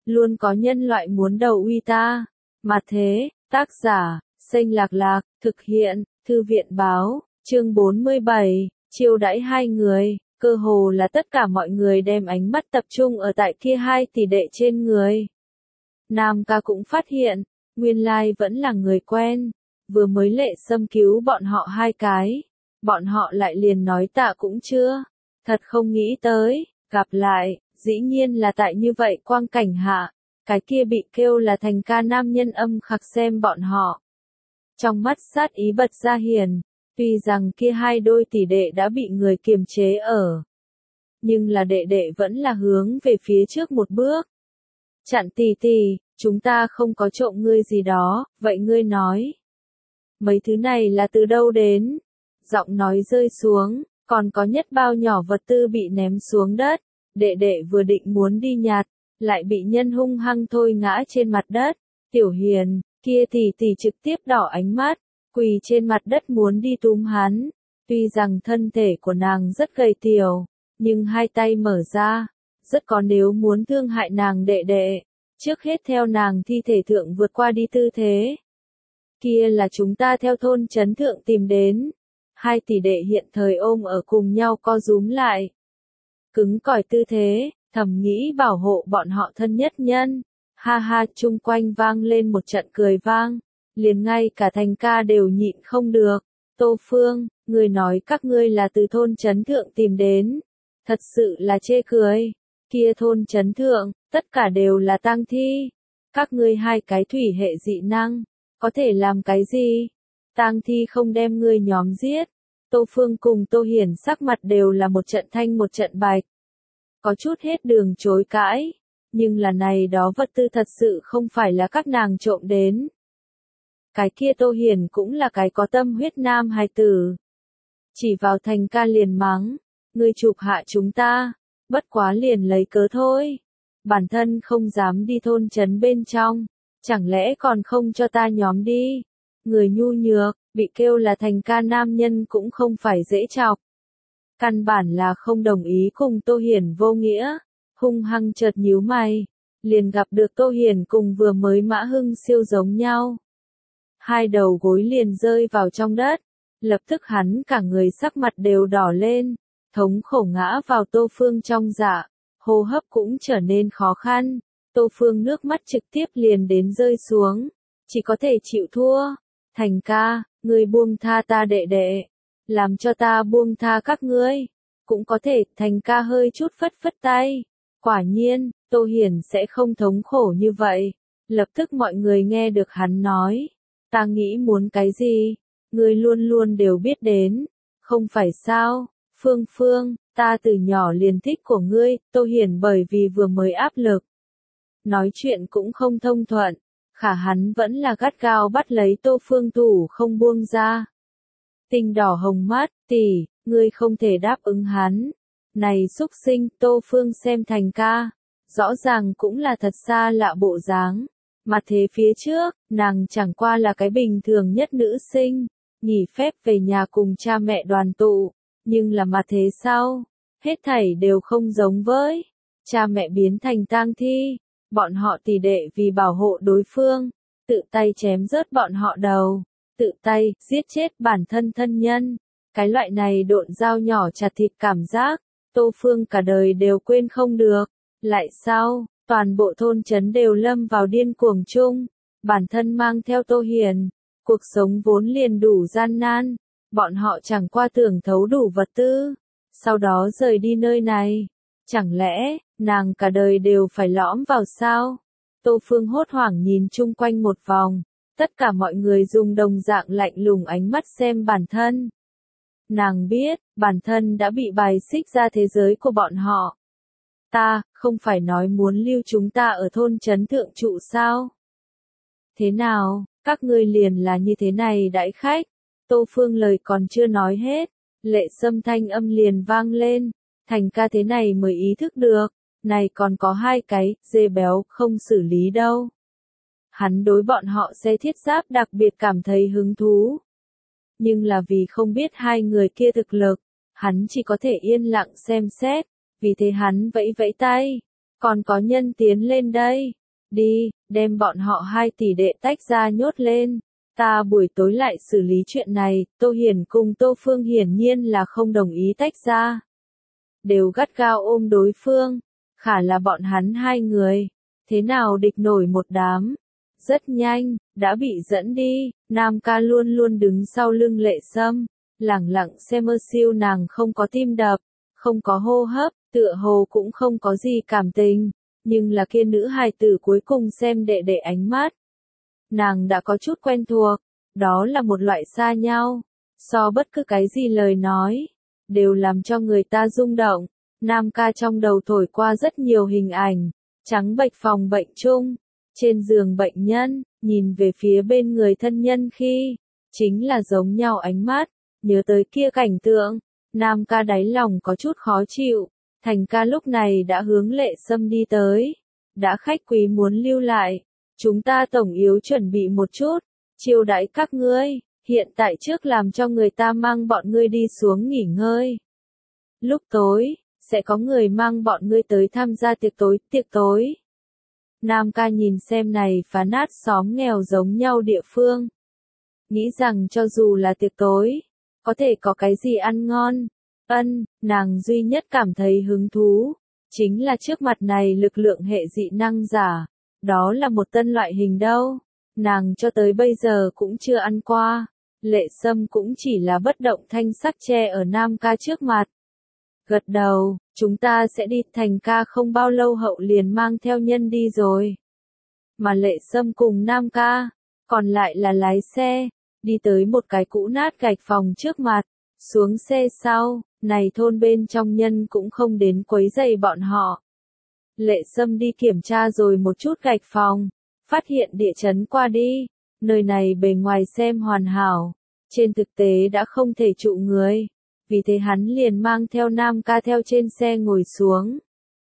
luôn có nhân loại muốn đầu uy ta. Mà thế, tác giả, Xanh Lạc Lạc, thực hiện, Thư viện Báo, chương 47, chiêu đãi hai người, cơ hồ là tất cả mọi người đem ánh mắt tập trung ở tại kia hai tỷ đệ trên người. Nam ca cũng phát hiện, nguyên lai vẫn là người quen, vừa mới Lệ Sâm cứu bọn họ hai cái, bọn họ lại liền nói tạ cũng chưa, thật không nghĩ tới, gặp lại, dĩ nhiên là tại như vậy quang cảnh hạ, cái kia bị kêu là Thành ca nam nhân âm khặc xem bọn họ. Trong mắt sát ý bật ra hiền, tuy rằng kia hai đôi tỷ đệ đã bị người kiềm chế ở, nhưng là đệ đệ vẫn là hướng về phía trước một bước. Chặn tỷ tỷ, chúng ta không có trộm ngươi gì đó, vậy ngươi nói. Mấy thứ này là từ đâu đến? Giọng nói rơi xuống, còn có nhất bao nhỏ vật tư bị ném xuống đất, đệ đệ vừa định muốn đi nhặt, lại bị nhân hung hăng thôi ngã trên mặt đất. Tiểu Hiền, kia tỷ tỷ trực tiếp đỏ ánh mắt, quỳ trên mặt đất muốn đi túm hắn. Tuy rằng thân thể của nàng rất gầy tiểu, nhưng hai tay mở ra, rất có nếu muốn thương hại nàng đệ đệ, trước hết theo nàng thi thể thượng vượt qua đi tư thế. Kia là chúng ta theo thôn trấn thượng tìm đến. Hai tỷ đệ hiện thời ôm ở cùng nhau co rúm lại. Cứng cỏi tư thế, thầm nghĩ bảo hộ bọn họ thân nhất nhân. Ha ha, chung quanh vang lên một trận cười vang, liền ngay cả Thành ca đều nhịn không được. Tô Phương, người nói các ngươi là từ thôn trấn thượng tìm đến. Thật sự là chê cười. Kia thôn trấn thượng, tất cả đều là tang thi. Các ngươi hai cái thủy hệ dị năng, có thể làm cái gì? Tang thi không đem ngươi nhóm giết. Tô Phương cùng Tô Hiển sắc mặt đều là một trận thanh một trận bạch. Có chút hết đường chối cãi, nhưng là này đó vật tư thật sự không phải là các nàng trộm đến. Cái kia Tô Hiển cũng là cái có tâm huyết nam hài tử. Chỉ vào Thành ca liền mắng, ngươi chụp hạ chúng ta, bất quá liền lấy cớ thôi. Bản thân không dám đi thôn trấn bên trong, chẳng lẽ còn không cho ta nhóm đi. Người nhu nhược, bị kêu là Thành ca nam nhân cũng không phải dễ chọc. Căn bản là không đồng ý cùng Tô Hiển vô nghĩa, hung hăng chợt nhíu mày, liền gặp được Tô Hiển cùng vừa mới Mã Hưng siêu giống nhau. Hai đầu gối liền rơi vào trong đất, lập tức hắn cả người sắc mặt đều đỏ lên, thống khổ ngã vào Tô Phương trong dạ, hô hấp cũng trở nên khó khăn. Tô Phương nước mắt trực tiếp liền đến rơi xuống, chỉ có thể chịu thua. Thành ca, ngươi buông tha ta đệ đệ, làm cho ta buông tha các ngươi, cũng có thể. Thành ca hơi chút phất phất tay, quả nhiên, Tô Hiển sẽ không thống khổ như vậy. Lập tức mọi người nghe được hắn nói, ta nghĩ muốn cái gì, ngươi luôn luôn đều biết đến, không phải sao? Phương Phương, ta từ nhỏ liền thích của ngươi. Tô Hiển bởi vì vừa mới áp lực, nói chuyện cũng không thông thuận, khả hắn vẫn là gắt gao bắt lấy Tô Phương thủ không buông ra. Tinh đỏ hồng mắt, tỷ, ngươi không thể đáp ứng hắn. Này xúc sinh. Tô Phương xem Thành ca, rõ ràng cũng là thật xa lạ bộ dáng. Mà thế phía trước, nàng chẳng qua là cái bình thường nhất nữ sinh, nghỉ phép về nhà cùng cha mẹ đoàn tụ. Nhưng là mà thế sau, hết thảy đều không giống với. Cha mẹ biến thành tang thi, bọn họ tỷ đệ vì bảo hộ đối phương, tự tay chém rớt bọn họ đầu, tự tay giết chết bản thân thân nhân. Cái loại này độn dao nhỏ chặt thịt cảm giác, Tô Phương cả đời đều quên không được. Lại sau, toàn bộ thôn trấn đều lâm vào điên cuồng chung, bản thân mang theo Tô Hiển, cuộc sống vốn liền đủ gian nan. Bọn họ chẳng qua tưởng thấu đủ vật tư, sau đó rời đi nơi này. Chẳng lẽ, nàng cả đời đều phải lõm vào sao? Tô Phương hốt hoảng nhìn chung quanh một vòng, tất cả mọi người dùng đồng dạng lạnh lùng ánh mắt xem bản thân. Nàng biết, bản thân đã bị bài xích ra thế giới của bọn họ. Ta, không phải nói muốn lưu chúng ta ở thôn trấn thượng trụ sao? Thế nào, các ngươi liền là như thế này đãi khách? Tô Phương lời còn chưa nói hết, Lệ Sâm thanh âm liền vang lên. Thành ca thế này mới ý thức được, này còn có hai cái dê béo không xử lý đâu. Hắn đối bọn họ xe thiết giáp đặc biệt cảm thấy hứng thú. Nhưng là vì không biết hai người kia thực lực, hắn chỉ có thể yên lặng xem xét, vì thế hắn vẫy vẫy tay, còn có nhân tiến lên đây. Đi, đem bọn họ 2 tỷ đệ tách ra nhốt lên. Ta buổi tối lại xử lý chuyện này. Tô Hiền cùng Tô Phương hiển nhiên là không đồng ý tách ra. Đều gắt gao ôm đối phương. Khả là bọn hắn 2 người. Thế nào địch nổi một đám. Rất nhanh, đã bị dẫn đi. Nam ca luôn luôn đứng sau lưng Lệ Sâm. Lẳng lặng xem siêu nàng không có tim đập. Không có hô hấp. Tựa hồ cũng không có gì cảm tình. Nhưng là kia nữ hài tử cuối cùng xem đệ đệ ánh mắt. Nàng đã có chút quen thuộc. Đó là một loại xa nhau. So bất cứ cái gì lời nói. Đều làm cho người ta rung động. Nam ca trong đầu thổi qua rất nhiều hình ảnh. Trắng bệch phòng bệnh chung. Trên giường bệnh nhân. Nhìn về phía bên người thân nhân khi. Chính là giống nhau ánh mắt. Nhớ tới kia cảnh tượng. Nam ca đáy lòng có chút khó chịu. Thành ca lúc này đã hướng Lệ Sâm đi tới. Đã khách quý muốn lưu lại. Chúng ta tổng yếu chuẩn bị một chút. Chiêu đãi các ngươi. Hiện tại trước làm cho người ta mang bọn ngươi đi xuống nghỉ ngơi. Lúc tối, sẽ có người mang bọn ngươi tới tham gia tiệc tối. Nam ca nhìn xem này phá nát xóm nghèo giống nhau địa phương. Nghĩ rằng cho dù là tiệc tối, có thể có cái gì ăn ngon. Nàng duy nhất cảm thấy hứng thú, chính là trước mặt này lực lượng hệ dị năng giả. Đó là một tân loại hình đâu. Nàng cho tới bây giờ cũng chưa ăn qua. Lệ Sâm cũng chỉ là bất động thanh sắc che ở Nam ca trước mặt. Gật đầu, chúng ta sẽ đi. Thành ca không bao lâu hậu liền mang theo nhân đi rồi. Mà Lệ Sâm cùng Nam ca, còn lại là lái xe, đi tới một cái cũ nát gạch phòng trước mặt. Xuống xe sau, này thôn bên trong nhân cũng không đến quấy rầy bọn họ. Lệ Sâm đi kiểm tra rồi một chút gạch phòng, phát hiện địa chấn qua đi, nơi này bề ngoài xem hoàn hảo, trên thực tế đã không thể trụ người, vì thế hắn liền mang theo Nam ca theo trên xe ngồi xuống.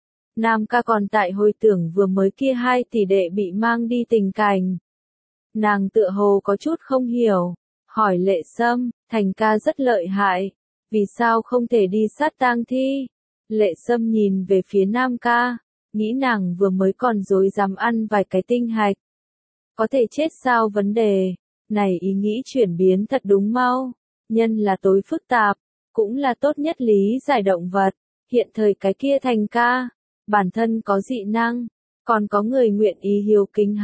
Nam ca còn tại hồi tưởng vừa mới kia 2 tỷ đệ bị mang đi tình cảnh. Nàng tựa hồ có chút không hiểu, hỏi Lệ Sâm, Thành ca rất lợi hại, vì sao không thể đi sát tang thi? Lệ Sâm nhìn về phía Nam ca, nghĩ nàng vừa mới còn dối dám ăn vài cái tinh hạch. Có thể chết sao vấn đề, này ý nghĩ chuyển biến thật đúng mau, nhân là tối phức tạp, cũng là tốt nhất lý giải động vật, hiện thời cái kia Thành ca, bản thân có dị năng, còn có người nguyện ý hiếu kính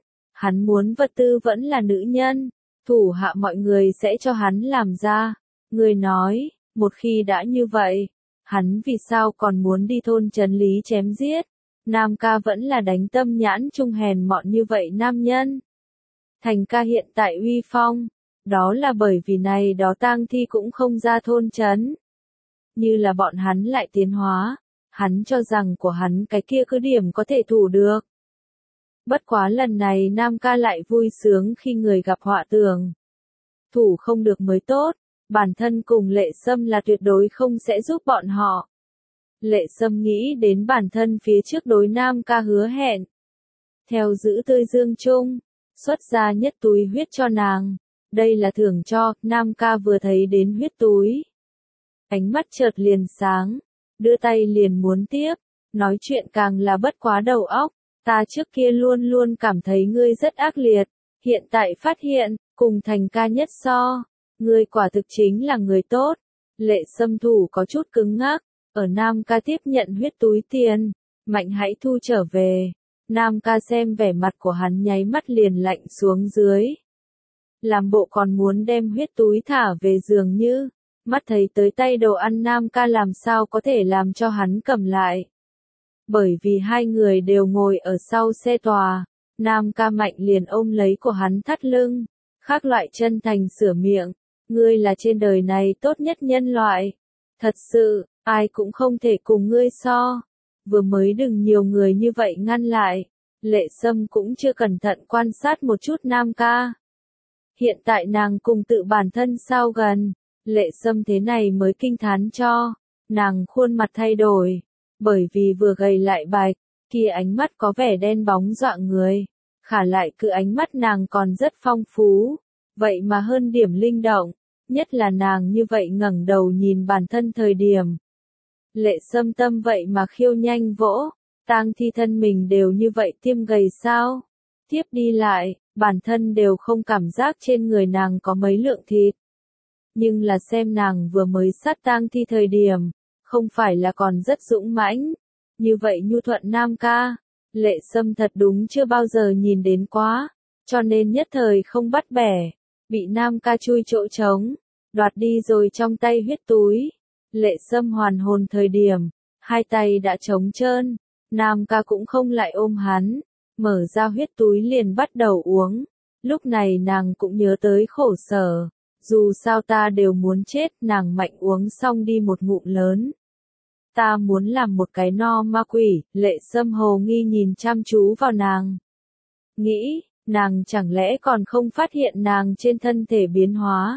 hắn muốn vật tư vẫn là nữ nhân. Thủ hạ mọi người sẽ cho hắn làm ra. Người nói, một khi đã như vậy, hắn vì sao còn muốn đi thôn trấn lý chém giết? Nam ca vẫn là đánh tâm nhãn trung hèn mọn như vậy nam nhân. Thành ca hiện tại uy phong, đó là bởi vì này đó tang thi cũng không ra thôn trấn. Như là bọn hắn lại tiến hóa, hắn cho rằng của hắn cái kia cứ điểm có thể thủ được. Bất quá lần này Nam ca lại vui sướng khi người gặp họa tường. Thủ không được mới tốt, bản thân cùng Lệ Sâm là tuyệt đối không sẽ giúp bọn họ. Lệ Sâm nghĩ đến bản thân phía trước đối Nam ca hứa hẹn. Theo giữ tươi dương chung, xuất ra nhất túi huyết cho nàng. Đây là thưởng cho. Nam ca vừa thấy đến huyết túi. Ánh mắt chợt liền sáng, đưa tay liền muốn tiếp, nói chuyện càng là bất quá đầu óc. Ta trước kia luôn luôn cảm thấy ngươi rất ác liệt, hiện tại phát hiện, cùng Thành ca nhất so, ngươi quả thực chính là người tốt. Lệ Sâm thủ có chút cứng ngắc, ở Nam ca tiếp nhận huyết túi tiền, mạnh hãy thu trở về. Nam ca xem vẻ mặt của hắn nháy mắt liền lạnh xuống dưới. Làm bộ còn muốn đem huyết túi thả về giường như, mắt thấy tới tay đồ ăn Nam ca làm sao có thể làm cho hắn cầm lại. Bởi vì 2 người đều ngồi ở sau xe tòa, Nam ca mạnh liền ôm lấy của hắn thắt lưng, khác loại chân thành sửa miệng, ngươi là trên đời này tốt nhất nhân loại. Thật sự, ai cũng không thể cùng ngươi so. Vừa mới đừng nhiều người như vậy ngăn lại. Lệ Sâm cũng chưa cẩn thận quan sát một chút Nam ca. Hiện tại nàng cùng tự bản thân sao gần. Lệ Sâm thế này mới kinh thán cho. Nàng khuôn mặt thay đổi. Bởi vì vừa gầy lại bạch, kia ánh mắt có vẻ đen bóng dọa người. Khả lại cứ ánh mắt nàng còn rất phong phú. Vậy mà hơn điểm linh động. Nhất là nàng như vậy ngẩng đầu nhìn bản thân thời điểm. Lệ Sâm tâm vậy mà khiêu nhanh vỗ. tang thi thân mình đều như vậy tiêm gầy sao? Tiếp đi lại, bản thân đều không cảm giác trên người nàng có mấy lượng thịt. Nhưng là xem nàng vừa mới sát tang thi thời điểm, không phải là còn rất dũng mãnh. Như vậy nhu thuận Nam ca, Lệ Sâm thật đúng chưa bao giờ nhìn đến quá, cho nên nhất thời không bắt bẻ, bị Nam ca chui chỗ trống, đoạt đi rồi trong tay huyết túi. Lệ Sâm hoàn hồn thời điểm, hai tay đã trống trơn, Nam ca cũng không lại ôm hắn, mở ra huyết túi liền bắt đầu uống. Lúc này nàng cũng nhớ tới khổ sở, dù sao ta đều muốn chết, nàng mạnh uống xong đi một ngụm lớn. Ta muốn làm một cái no ma quỷ, Lệ Sâm hồ nghi nhìn chăm chú vào nàng. Nghĩ, nàng chẳng lẽ còn không phát hiện nàng trên thân thể biến hóa.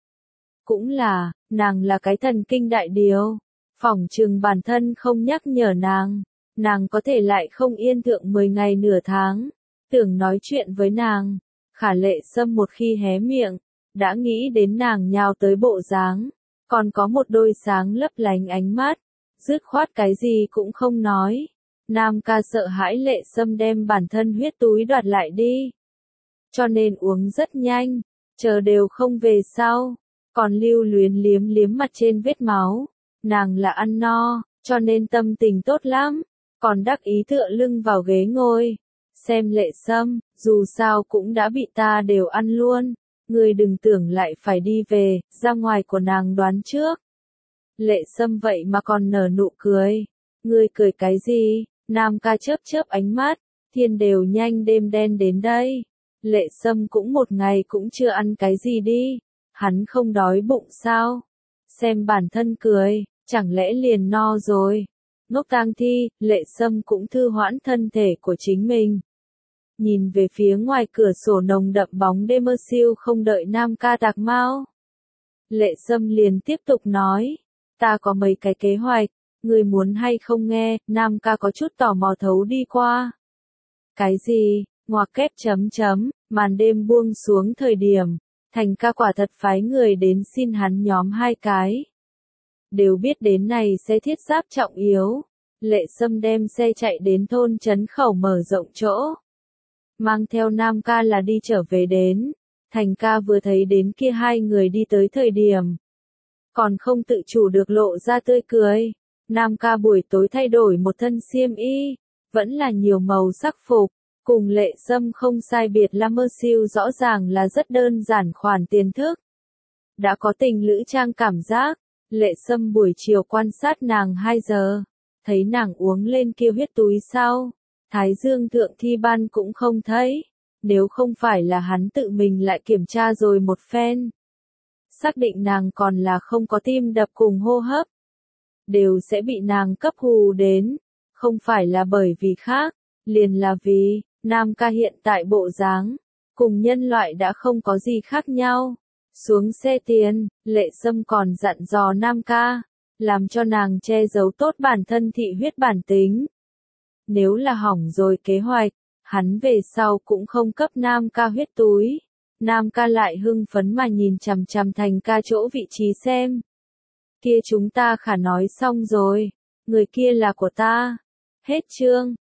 Cũng là, nàng là cái thần kinh đại điều, phỏng chừng bản thân không nhắc nhở nàng có thể lại không yên thượng 10 ngày nửa tháng, tưởng nói chuyện với nàng. Khả Lệ Sâm một khi hé miệng, đã nghĩ đến nàng nhào tới bộ dáng, còn có một đôi sáng lấp lánh ánh mắt, dứt khoát cái gì cũng không nói. Nam ca sợ hãi Lệ Sâm đem bản thân huyết túi đoạt lại đi, cho nên uống rất nhanh, chờ đều không về sau, còn lưu luyến liếm liếm mặt trên vết máu. Nàng là ăn no, cho nên tâm tình tốt lắm, còn đắc ý tựa lưng vào ghế ngồi. Xem Lệ Sâm, dù sao cũng đã bị ta đều ăn luôn, ngươi đừng tưởng lại phải đi về, ra ngoài của nàng đoán trước. Lệ Sâm vậy mà còn nở nụ cười. Ngươi cười cái gì? Nam ca chớp chớp ánh mắt, thiên đều nhanh đêm đen đến đây. Lệ Sâm cũng một ngày cũng chưa ăn cái gì đi, hắn không đói bụng sao? Xem bản thân cười, chẳng lẽ liền no rồi? Ngốc tang thi, Lệ Sâm cũng thư hoãn thân thể của chính mình. Nhìn về phía ngoài cửa sổ nồng đậm bóng đêm mơ siêu không đợi Nam ca tạc mau. Lệ Sâm liền tiếp tục nói, ta có mấy cái kế hoạch, người muốn hay không nghe? Nam ca có chút tò mò thấu đi qua. Cái gì? Ngoặc kép chấm chấm, màn đêm buông xuống thời điểm, Thành ca quả thật phái người đến xin hắn nhóm hai cái. Đều biết đến này xe thiết giáp trọng yếu, Lệ Sâm đem xe chạy đến thôn trấn khẩu mở rộng chỗ. Mang theo Nam ca là đi trở về đến, Thành ca vừa thấy đến kia hai người đi tới thời điểm, còn không tự chủ được lộ ra tươi cười. Nam ca buổi tối thay đổi một thân xiêm y, vẫn là nhiều màu sắc phục, cùng Lệ Sâm không sai biệt là mơ siêu rõ ràng là rất đơn giản khoản tiền thức. Đã có tình lữ trang cảm giác, Lệ Sâm buổi chiều quan sát nàng 2 giờ, thấy nàng uống lên kia huyết túi sau, Thái Dương thượng thi ban cũng không thấy, nếu không phải là hắn tự mình lại kiểm tra rồi một phen. Xác định nàng còn là không có tim đập cùng hô hấp, đều sẽ bị nàng cấp hù đến, không phải là bởi vì khác, liền là vì, Nam ca hiện tại bộ dáng, cùng nhân loại đã không có gì khác nhau. Xuống xe tiền, Lệ Sâm còn dặn dò Nam ca, làm cho nàng che giấu tốt bản thân thị huyết bản tính. Nếu là hỏng rồi kế hoạch, hắn về sau cũng không cấp Nam ca huyết túi. Nam ca lại hưng phấn mà nhìn chằm chằm Thành ca chỗ vị trí xem. Kia chúng ta khả nói xong rồi, người kia là của ta. Hết chương.